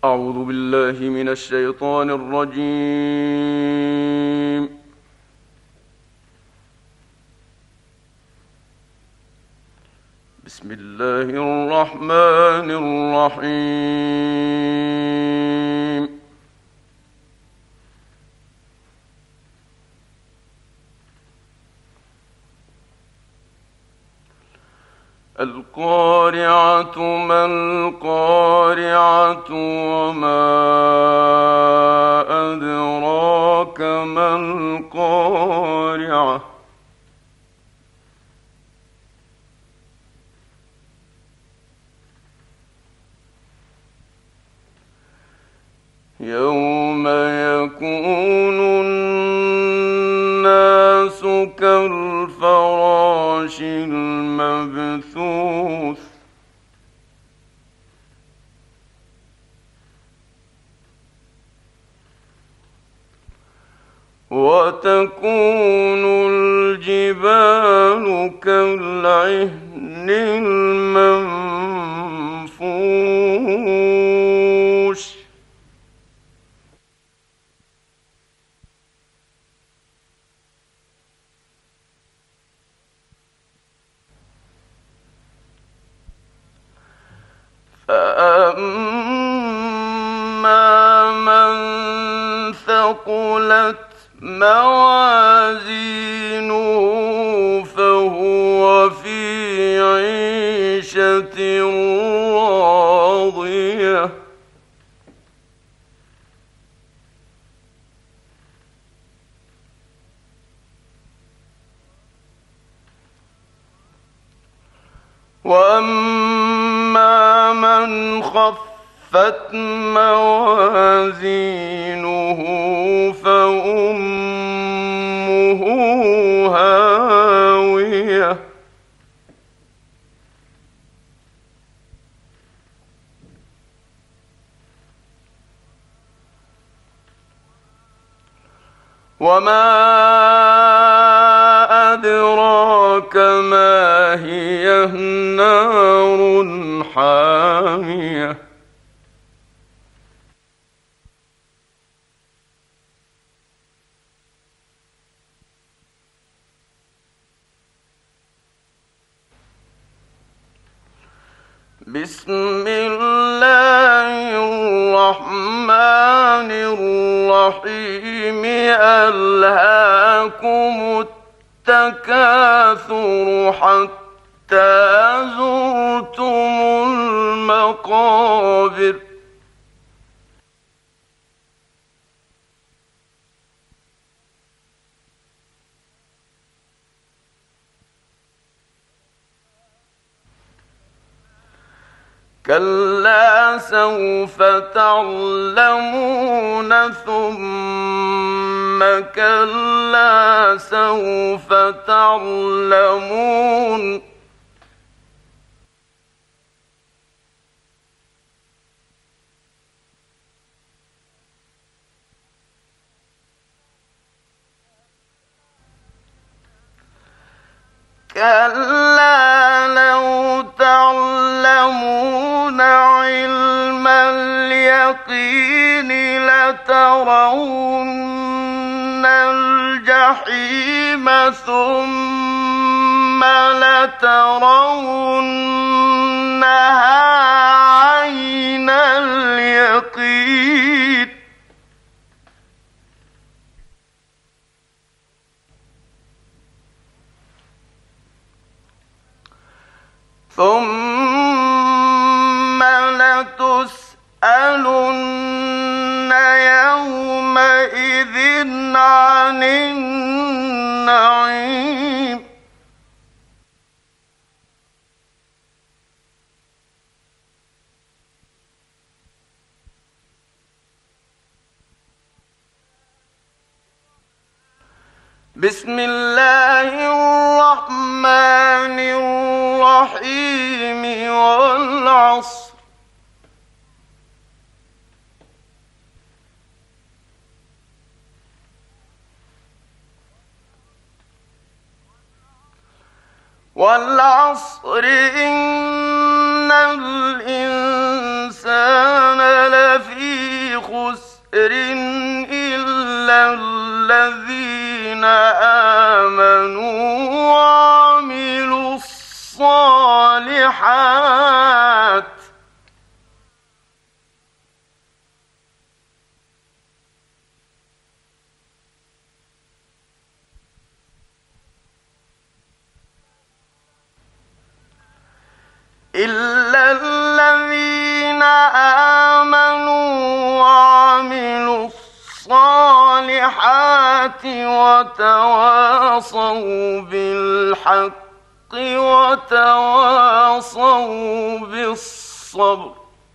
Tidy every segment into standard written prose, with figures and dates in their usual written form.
أعوذ بالله من الشيطان الرجيم. بسم الله الرحمن الرحيم. القارعة ما القارعة وما أدراك ما القارعة يوم يكون الناس كالفراش المبثوث وتكون الجبال كالعهن المنفوش فأما من ثقلت موازينه فهو في عيشة راضية وأما من خفت موازينه فأمه هاوية وما أدراك ما هي نار حامية بسم الله الرحمن الرحيم ألهاكم التكاثر حتى زرتم المقابر كلا سوف تعلمون ثم كلا سوف تعلمون كلا لو تعلمون علم اليقين لترون الجحيم ثم لترونها عين اليقين ثم لتسألن يومئذ عن النعيم بسم الله الرحمن الرحيم والعصر إن الإنسان لفي إلا الذين آمنوا وعملوا الصالحات وتواصوا بالحق وتواصوا بالصبر.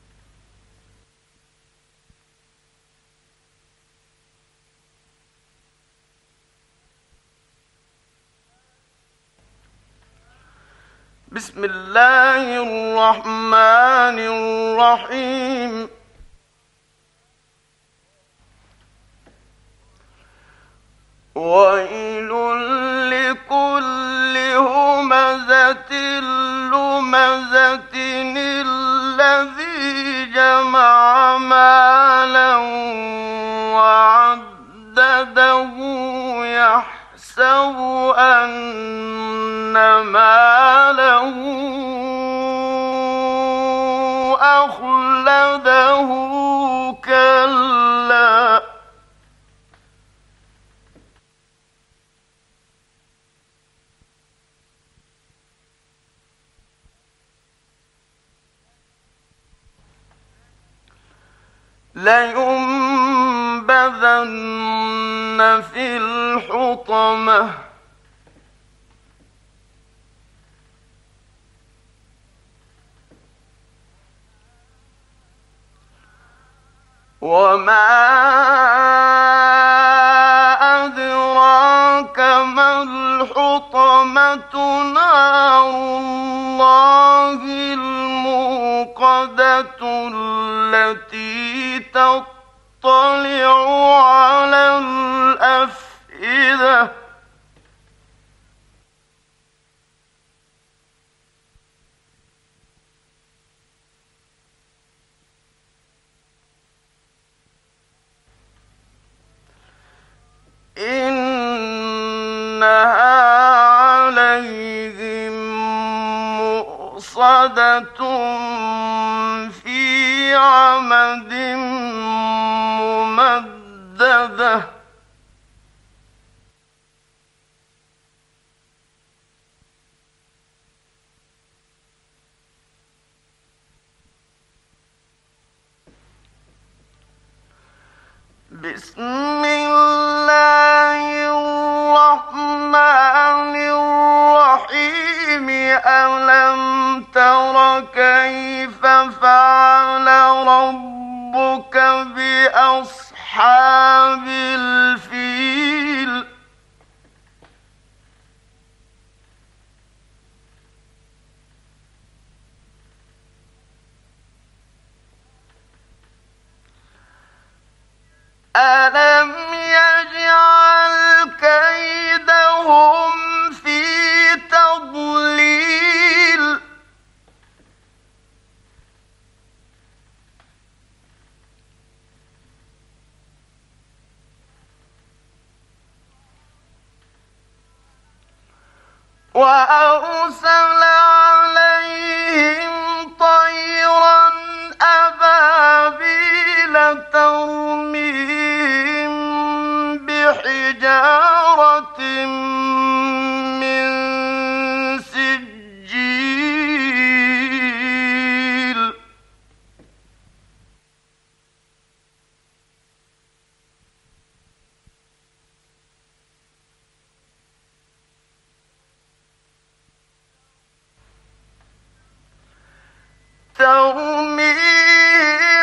بسم الله الرحمن الرحيم. ويل لكل همزة لمزة الذي جمع مالا وعدده يحسب أن ماله أخلده كلا لينبذن في الحطمة وما أدراك ما الحطمة نار الله الموقدة التي تطلع على الأفئدة إنها عليهم مؤصدة في عمد ممددة بسم الله الرحمن الرحيم. ألم تر كيف فعل ربك بأصحاب الفيل ألم يجعل كيدهم في تضليل وأرسل عليهم طيرا أبابيل ترميهم بحجارة من سجيل ترميهم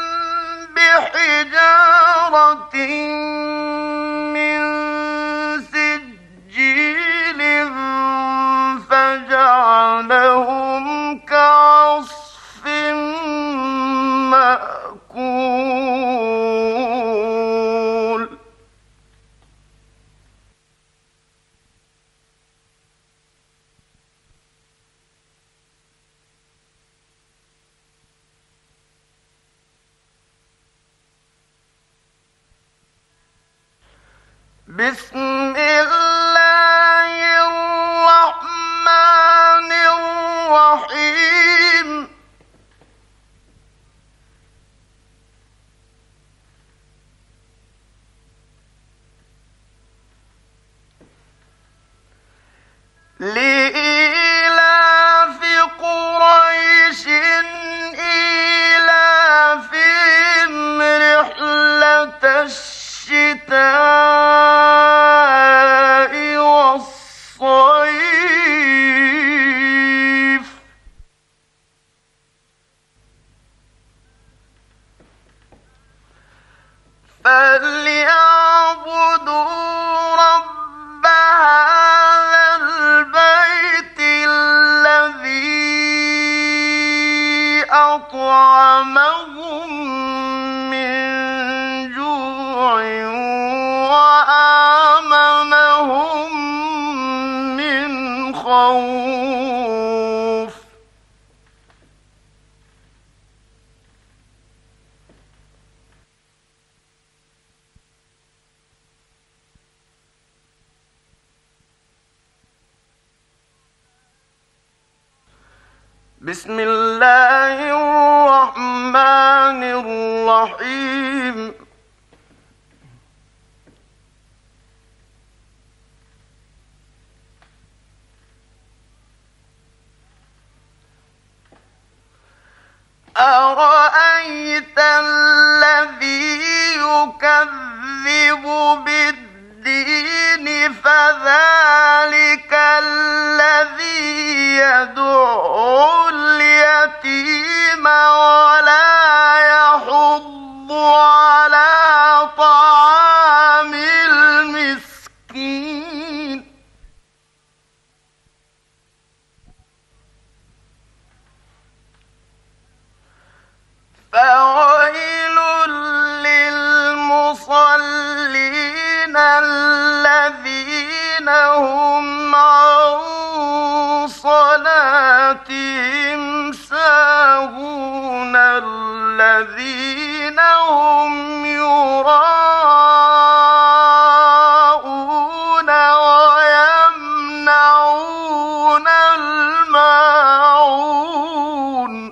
بحجارة من سجيل فجعلهم كعصف مأكول بسم الله الرحمن الرحيم لإيلاف قريش إيلافهم رحلة الشتاء والصيف فليعبدوا رب هذا البيت الذي أطعمهم من جوع وآمنهم من خوف. بسم الله الرحمن الرحيم أرأيت الذي يكذب بالدين فذلك الذي يدعو اليتيم ولا يحض على طعام المسكين. فويل للمصلين الذين هم عن صلاتهم ساهون الذين هم يراءون ويمنعون الماعون.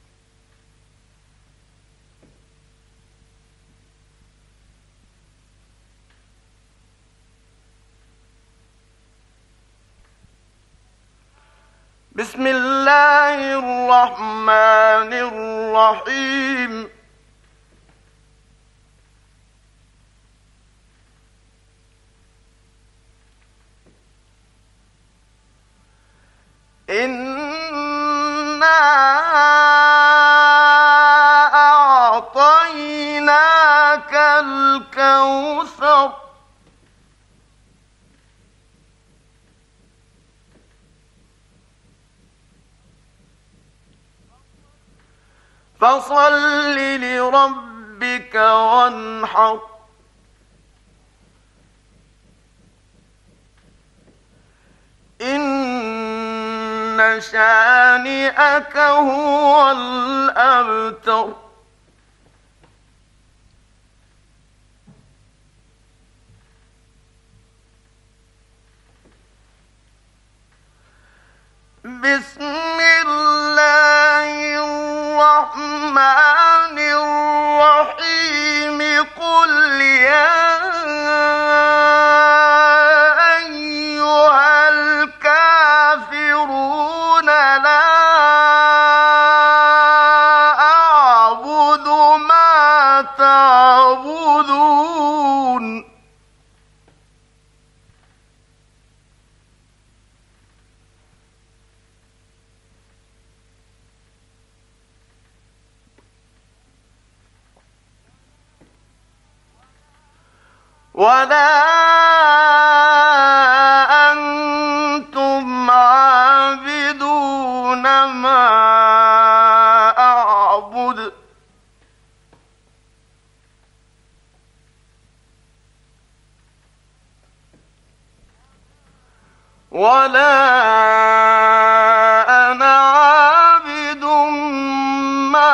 بسم الله الرحمن الرحيم إنا أعطيناك الكوثر فصل لربك وانحر إن شانئك هو الأبتر. بسم الله الرحمن الرحيم قل يا أيها الكافرون لا أعبد ما تعبدون ولا أنتم عابدون ما أعبد ولا أنا عابد ما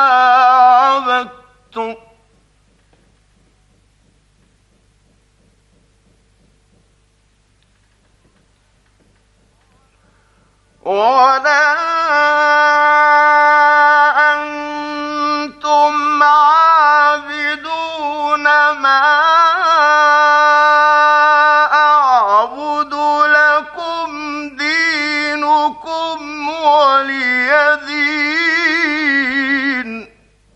عبدتم ولا أنتم عابدون ما أعبد لكم دينكم ولي دين.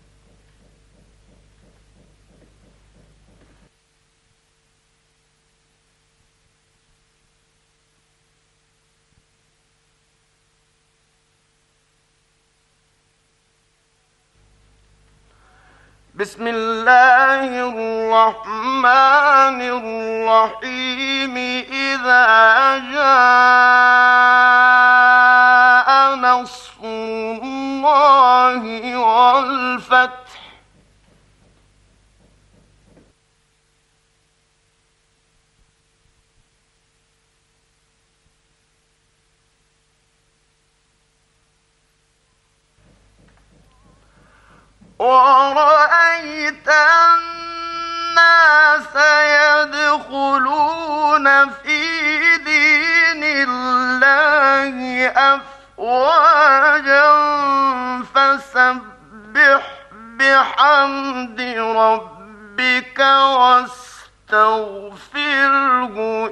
بسم الله الرحمن الرحيم. إذا جاء نصر الله والفتح ورأيت الناس يدخلون في دين الله أفواجا فسبح بحمد ربك واستغفره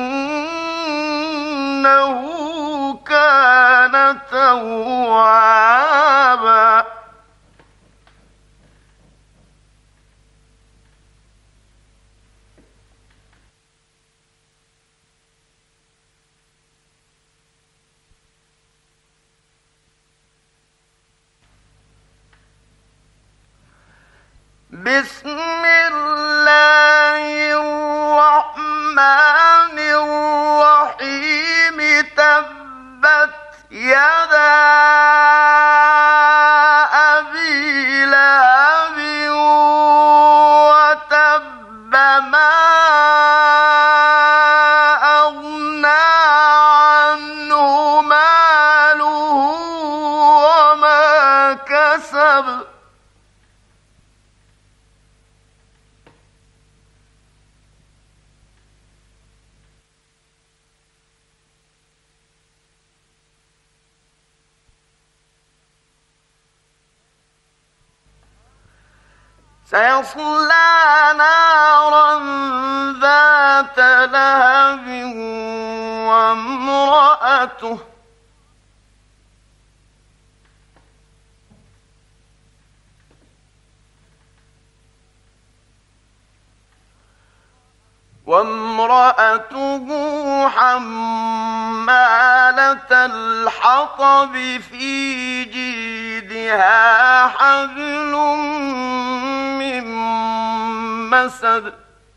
إنه كان توابا. بسم الله الرحمن الرحيم. تبت يدا أبي لهب وتب ما أغنى عنه ماله وما كسب. سيصلى نارا ذات لهب وامرأته حمالة الحطب في جيدها حبل من مسد.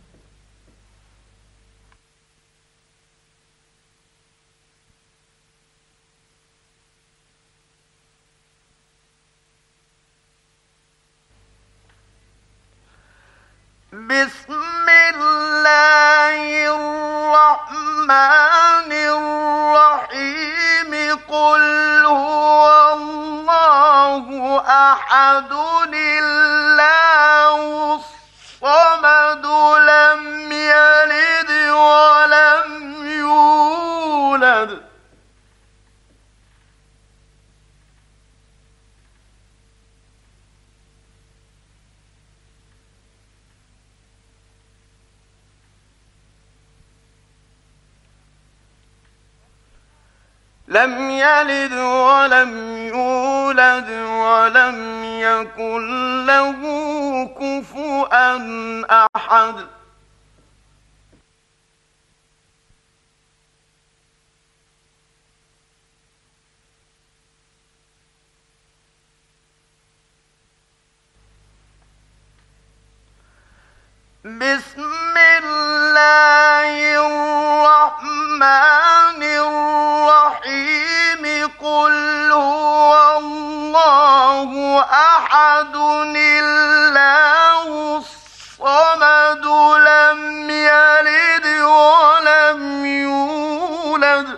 بسم الله الرحمن الرحيم. قل هو الله أحد الله الصمد لم يلد ولم يولد ولم يكن له كفوا أحد. بسم الله الرحمن الرحيم. قل هو الله أحد الله الصمد لم يلد ولم يولد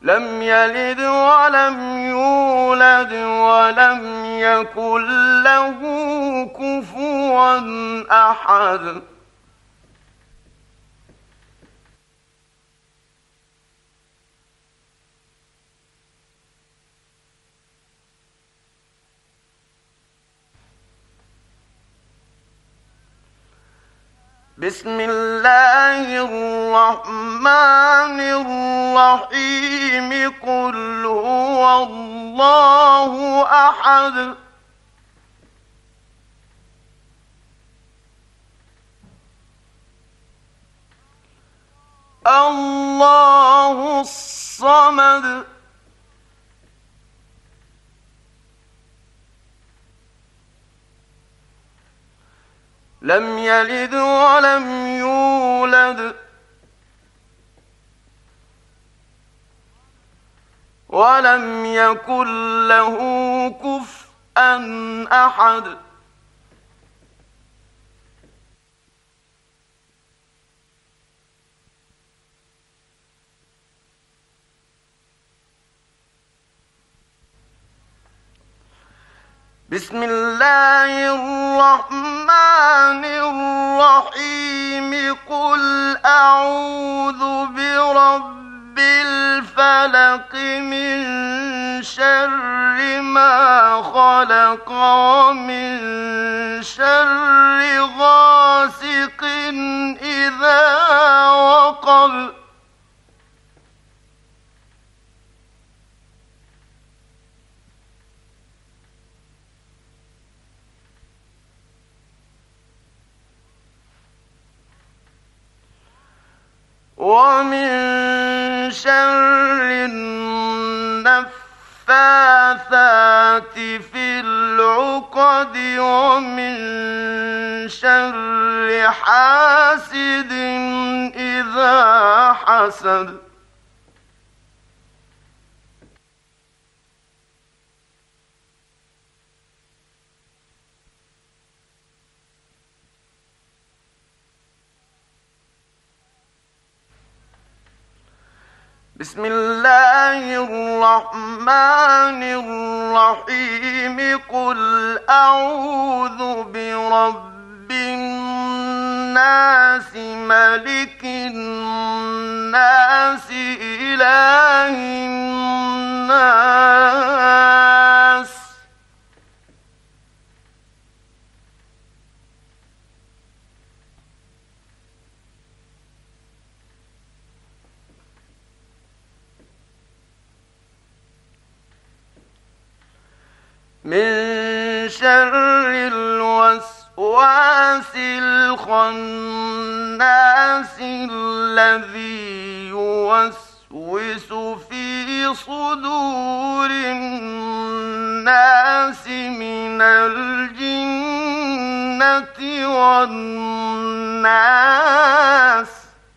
لم يلد ولم يولد ولم يكن له كفوا أحد. بسم الله الرحمن الرحيم قل هو الله أحد الله الصمد لم يلد ولم يولد ولم يكن له كفوا أحد. بسم الله الرحمن الرحيم قل أعوذ برب الفلق من شر ما خلق ومن شر غاسق إذا وقب ومن شر النفاثات في العقد ومن شر حاسد إذا حسد. بسم الله الرحمن الرحيم قل أعوذ برب الناس ملك الناس إله الناس من شر الوسواس الخناس الذي يوسوس في صدور الناس من الجنة والناس.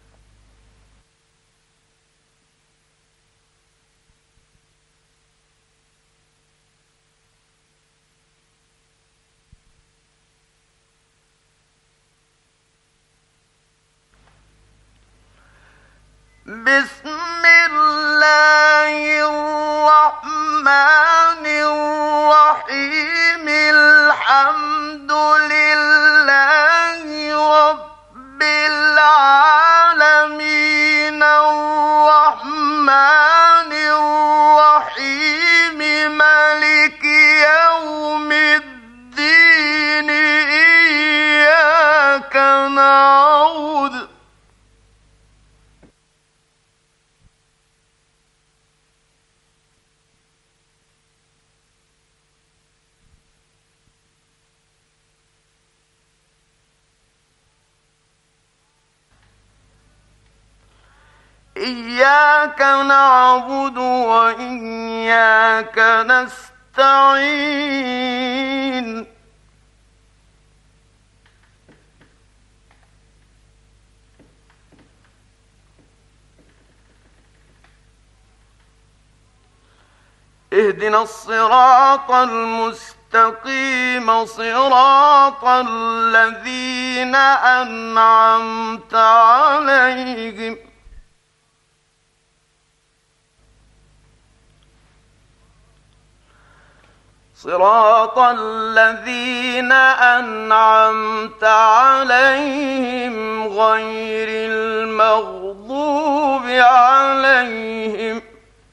بسم الله الرحمن الرحيم الحمد لله رب العالمين الرحمن الرحيم مالك يوم الدين إياك نعبد وإياك نستعين. اهدنا الصراط المستقيم صراط الذين أنعمت عليهم صراط الذين أنعمت عليهم غير المغضوب عليهم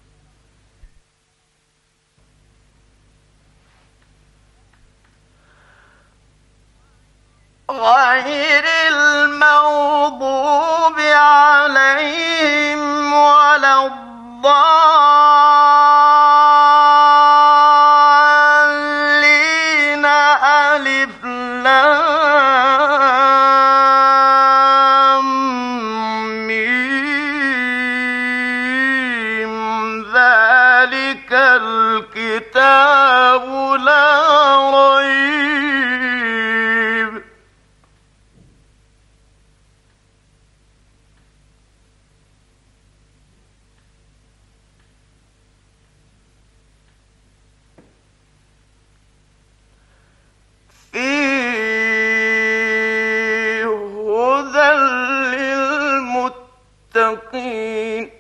ولا الضالين ألف لام ميم ذلك الكتاب لا ريب فيه هدى للمتقين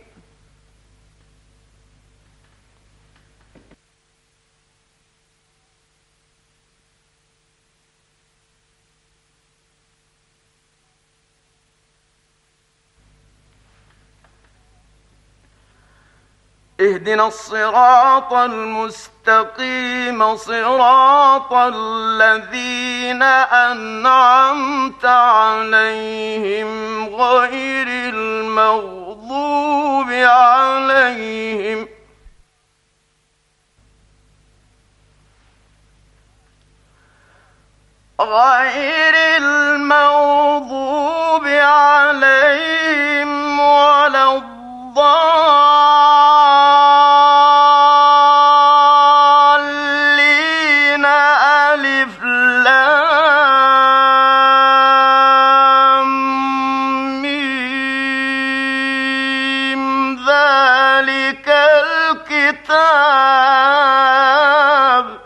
اهدنا الصراط المستقيم صراط الذين أنعمت عليهم غير المغضوب عليهم ولا الضالين ألف لام ميم ذلك الكتاب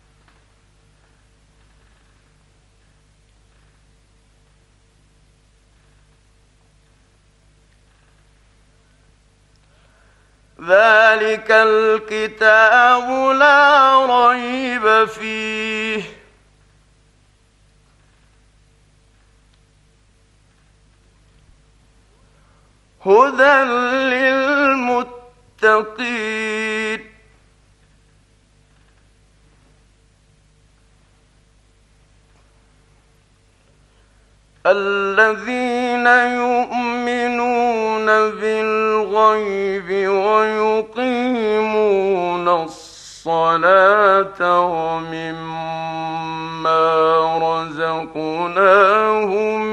لا ريب فيه هدى للمتقين الذين يؤمنون بالغيب ويقيمون الصلاة ومما رزقناهم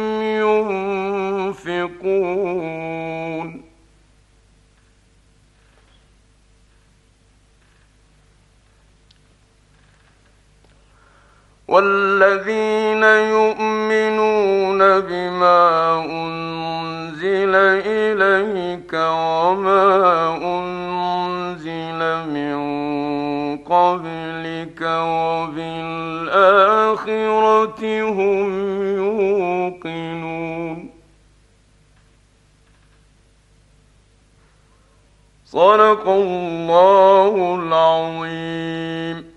ينفقون والذين يؤمنون بما أنزل إليك وما أنزل من قبلك وبالآخرة هم يوقنون صدق الله العظيم.